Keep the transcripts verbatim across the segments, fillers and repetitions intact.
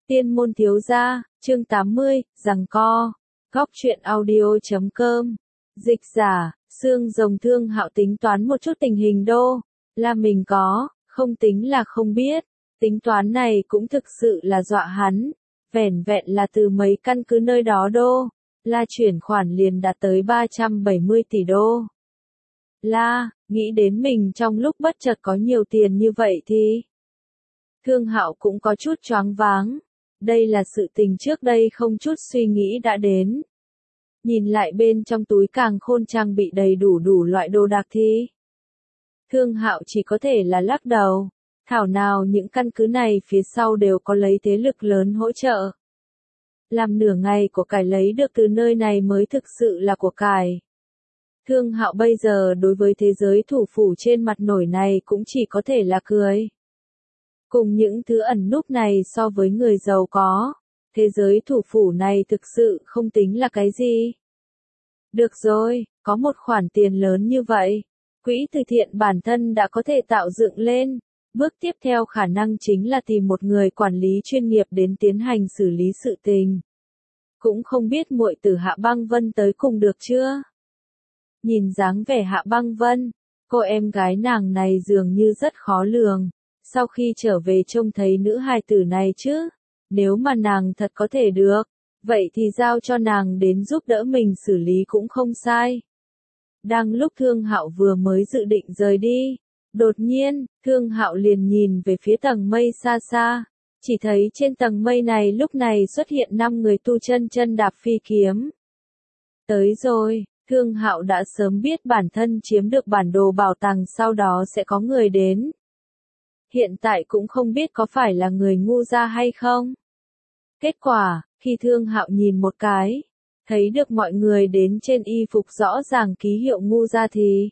Tiên môn thiếu gia, chương tám mươi, giằng co. Góc truyện audio chấm com. Dịch giả, xương rồng Thương Hạo tính toán một chút tình hình đô. Là mình có, không tính là không biết. Tính toán này cũng thực sự là dọa hắn. Vẻn vẹn là từ mấy căn cứ nơi đó đô. Là chuyển khoản liền đạt tới ba trăm bảy mươi tỷ đô. La, nghĩ đến mình trong lúc bất chợt có nhiều tiền như vậy thì. Thương Hạo cũng có chút choáng váng. Đây là sự tình trước đây không chút suy nghĩ đã đến. Nhìn lại bên trong túi càng khôn trang bị đầy đủ đủ loại đồ đạc thì. Thương Hạo chỉ có thể là lắc đầu. Thảo nào những căn cứ này phía sau đều có lấy thế lực lớn hỗ trợ. Làm nửa ngày của cải lấy được từ nơi này mới thực sự là của cải. Thương Hạo bây giờ đối với thế giới thủ phủ trên mặt nổi này cũng chỉ có thể là cười. Cùng những thứ ẩn núp này so với người giàu có, thế giới thủ phủ này thực sự không tính là cái gì. Được rồi, có một khoản tiền lớn như vậy, quỹ từ thiện bản thân đã có thể tạo dựng lên. Bước tiếp theo khả năng chính là tìm một người quản lý chuyên nghiệp đến tiến hành xử lý sự tình. Cũng không biết muội tử Hạ Băng Vân tới cùng được chưa? Nhìn dáng vẻ Hạ Băng Vân, cô em gái nàng này dường như rất khó lường. Sau khi trở về trông thấy nữ hài tử này chứ, nếu mà nàng thật có thể được, vậy thì giao cho nàng đến giúp đỡ mình xử lý cũng không sai. Đang lúc Thương Hạo vừa mới dự định rời đi, đột nhiên, Thương Hạo liền nhìn về phía tầng mây xa xa, chỉ thấy trên tầng mây này lúc này xuất hiện năm người tu chân chân đạp phi kiếm. Tới rồi, Thương Hạo đã sớm biết bản thân chiếm được bản đồ bảo tàng sau đó sẽ có người đến. Hiện tại cũng không biết có phải là người ngu gia hay không. Kết quả, khi Thương Hạo nhìn một cái, thấy được mọi người đến trên y phục rõ ràng ký hiệu ngu gia thì.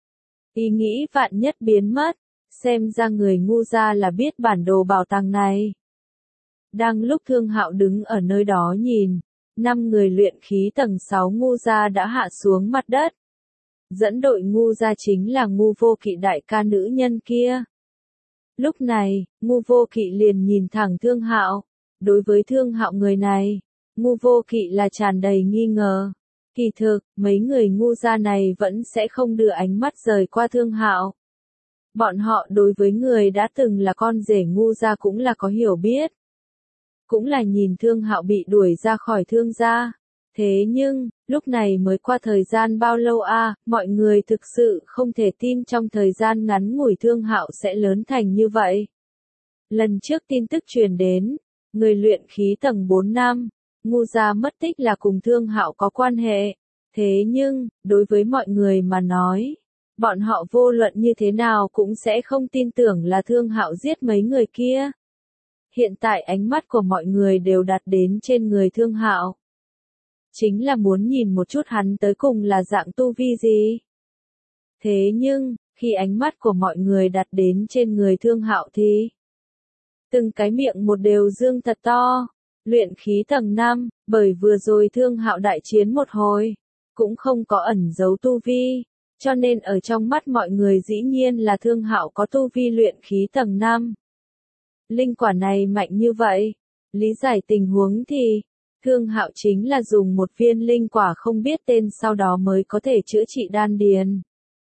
Ý nghĩ vạn nhất biến mất, xem ra người ngu gia là biết bản đồ bảo tàng này. Đang lúc Thương Hạo đứng ở nơi đó nhìn, năm người luyện khí tầng sáu ngu gia đã hạ xuống mặt đất. Dẫn đội ngu gia chính là Ngu Vô Kỵ đại ca nữ nhân kia. Lúc này, Ngu Vô Kỵ liền nhìn thẳng Thương Hạo. Đối với Thương Hạo người này, Ngu Vô Kỵ là tràn đầy nghi ngờ. Kỳ thực, mấy người ngu gia này vẫn sẽ không đưa ánh mắt rời qua Thương Hạo. Bọn họ đối với người đã từng là con rể ngu gia cũng là có hiểu biết. Cũng là nhìn Thương Hạo bị đuổi ra khỏi Thương gia. Thế nhưng, lúc này mới qua thời gian bao lâu a, à, mọi người thực sự không thể tin trong thời gian ngắn ngủi Thương Hạo sẽ lớn thành như vậy. Lần trước tin tức truyền đến, người luyện khí tầng bốn năm, ngu gia mất tích là cùng Thương Hạo có quan hệ. Thế nhưng, đối với mọi người mà nói, bọn họ vô luận như thế nào cũng sẽ không tin tưởng là Thương Hạo giết mấy người kia. Hiện tại ánh mắt của mọi người đều đặt đến trên người Thương Hạo. Chính là muốn nhìn một chút hắn tới cùng là dạng tu vi gì. Thế nhưng, khi ánh mắt của mọi người đặt đến trên người Thương Hạo thì từng cái miệng một đều dương thật to. Luyện khí tầng năm, bởi vừa rồi Thương Hạo đại chiến một hồi, cũng không có ẩn giấu tu vi, cho nên ở trong mắt mọi người dĩ nhiên là Thương Hạo có tu vi luyện khí tầng năm. Linh quả này mạnh như vậy, lý giải tình huống thì Thương Hạo chính là dùng một viên linh quả không biết tên sau đó mới có thể chữa trị đan điền.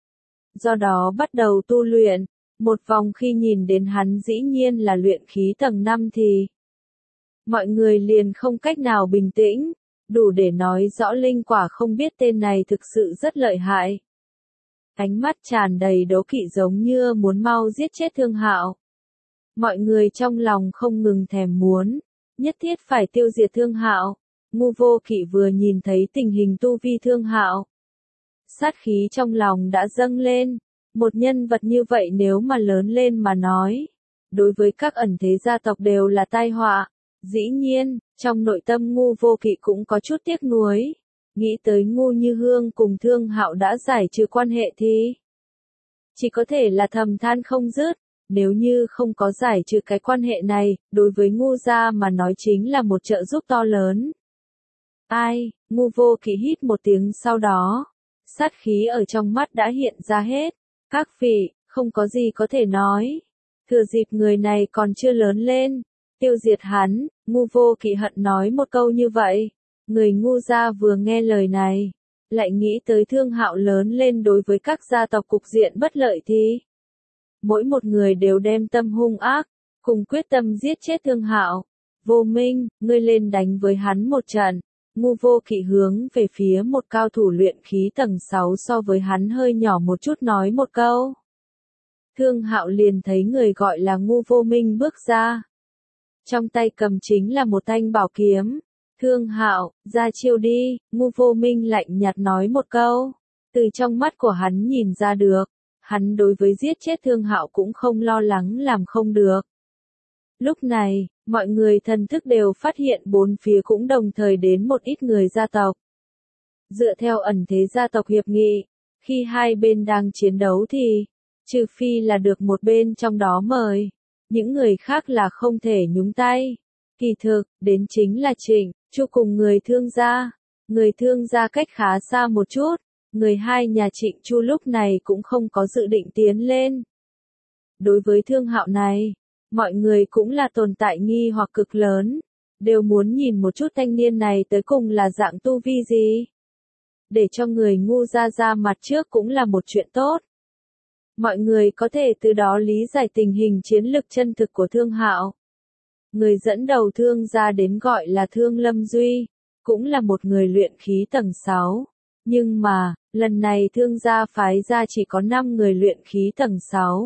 Do đó bắt đầu tu luyện, một vòng khi nhìn đến hắn dĩ nhiên là luyện khí tầng năm thì mọi người liền không cách nào bình tĩnh, đủ để nói rõ linh quả không biết tên này thực sự rất lợi hại. Ánh mắt tràn đầy đố kỵ giống như muốn mau giết chết Thương Hạo. Mọi người trong lòng không ngừng thèm muốn, nhất thiết phải tiêu diệt Thương Hạo. Ngu Vô Kỵ vừa nhìn thấy tình hình tu vi Thương Hạo, sát khí trong lòng đã dâng lên. Một nhân vật như vậy nếu mà lớn lên mà nói, đối với các ẩn thế gia tộc đều là tai họa. Dĩ nhiên, trong nội tâm Ngu Vô Kỵ cũng có chút tiếc nuối. Nghĩ tới Ngu Như Hương cùng Thương Hạo đã giải trừ quan hệ thì chỉ có thể là thầm than không dứt. Nếu như không có giải trừ cái quan hệ này, đối với Ngu gia mà nói chính là một trợ giúp to lớn. Ai, Ngu Vô Kỵ hít một tiếng sau đó, sát khí ở trong mắt đã hiện ra hết. Các vị, không có gì có thể nói. Thừa dịp người này còn chưa lớn lên, tiêu diệt hắn, Ngu Vô Kỵ hận nói một câu như vậy. Người ngu gia vừa nghe lời này, lại nghĩ tới Thương Hạo lớn lên đối với các gia tộc cục diện bất lợi thì mỗi một người đều đem tâm hung ác, cùng quyết tâm giết chết Thương Hạo. Vô Minh, ngươi lên đánh với hắn một trận. Ngu Vô Kỵ hướng về phía một cao thủ luyện khí tầng sáu so với hắn hơi nhỏ một chút nói một câu. Thương Hạo liền thấy người gọi là Ngu Vô Minh bước ra. Trong tay cầm chính là một thanh bảo kiếm. Thương Hạo, ra chiêu đi, Ngu Vô Minh lạnh nhạt nói một câu. Từ trong mắt của hắn nhìn ra được, hắn đối với giết chết Thương Hạo cũng không lo lắng làm không được. Lúc này, mọi người thần thức đều phát hiện bốn phía cũng đồng thời đến một ít người gia tộc. Dựa theo ẩn thế gia tộc hiệp nghị, khi hai bên đang chiến đấu thì, trừ phi là được một bên trong đó mời, những người khác là không thể nhúng tay. Kỳ thực, đến chính là Trịnh, Chu cùng người Thương gia. Người Thương gia cách khá xa một chút, người hai nhà Trịnh Chu lúc này cũng không có dự định tiến lên. Đối với Thương Hạo này, mọi người cũng là tồn tại nghi hoặc cực lớn, đều muốn nhìn một chút thanh niên này tới cùng là dạng tu vi gì. Để cho người ngu ra ra mặt trước cũng là một chuyện tốt. Mọi người có thể từ đó lý giải tình hình chiến lực chân thực của Thương Hạo. Người dẫn đầu Thương gia đến gọi là Thương Lâm Duy, cũng là một người luyện khí tầng sáu. Nhưng mà, lần này Thương gia phái ra chỉ có năm người luyện khí tầng sáu.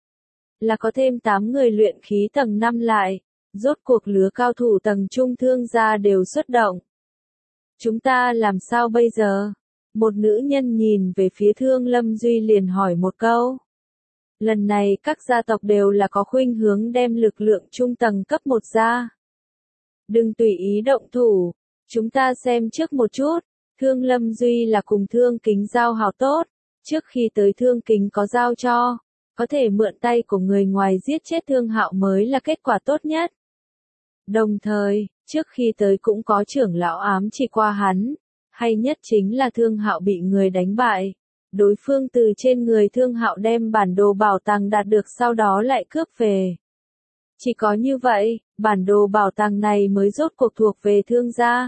Là có thêm tám người luyện khí tầng năm lại, rốt cuộc lứa cao thủ tầng trung Thương gia đều xuất động. Chúng ta làm sao bây giờ? Một nữ nhân nhìn về phía Thương Lâm Duy liền hỏi một câu. Lần này các gia tộc đều là có khuynh hướng đem lực lượng trung tầng cấp một ra. Đừng tùy ý động thủ, chúng ta xem trước một chút. Thương Lâm Duy là cùng Thương Kính giao hảo tốt, trước khi tới Thương Kính có giao cho, có thể mượn tay của người ngoài giết chết Thương Hạo mới là kết quả tốt nhất. Đồng thời, trước khi tới cũng có trưởng lão ám chỉ qua hắn, hay nhất chính là Thương Hạo bị người đánh bại. Đối phương từ trên người Thương Hạo đem bản đồ bảo tàng đạt được sau đó lại cướp về. Chỉ có như vậy, bản đồ bảo tàng này mới rốt cuộc thuộc về Thương gia.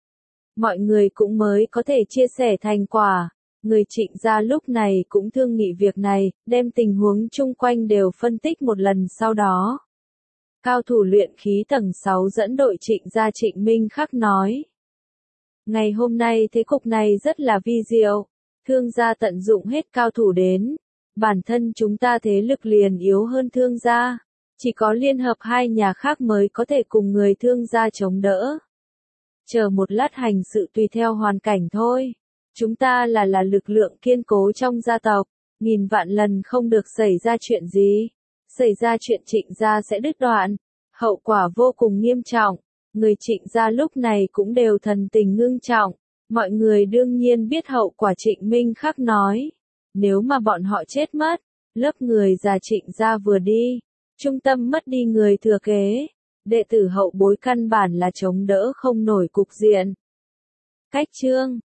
Mọi người cũng mới có thể chia sẻ thành quả. Người Trịnh gia lúc này cũng thương nghị việc này, đem tình huống chung quanh đều phân tích một lần sau đó. Cao thủ luyện khí tầng sáu dẫn đội Trịnh gia Trịnh Minh Khắc nói. Ngày hôm nay thế cục này rất là vi diệu. Thương gia tận dụng hết cao thủ đến. Bản thân chúng ta thế lực liền yếu hơn Thương gia. Chỉ có liên hợp hai nhà khác mới có thể cùng người Thương gia chống đỡ. Chờ một lát hành sự tùy theo hoàn cảnh thôi. Chúng ta là là lực lượng kiên cố trong gia tộc. Nghìn vạn lần không được xảy ra chuyện gì. Xảy ra chuyện Trịnh gia sẽ đứt đoạn. Hậu quả vô cùng nghiêm trọng. Người Trịnh gia lúc này cũng đều thần tình ngưng trọng. Mọi người đương nhiên biết hậu quả. Trịnh Minh Khắc nói. Nếu mà bọn họ chết mất, lớp người già Trịnh gia vừa đi, trung tâm mất đi người thừa kế, đệ tử hậu bối căn bản là chống đỡ không nổi cục diện. Cách chương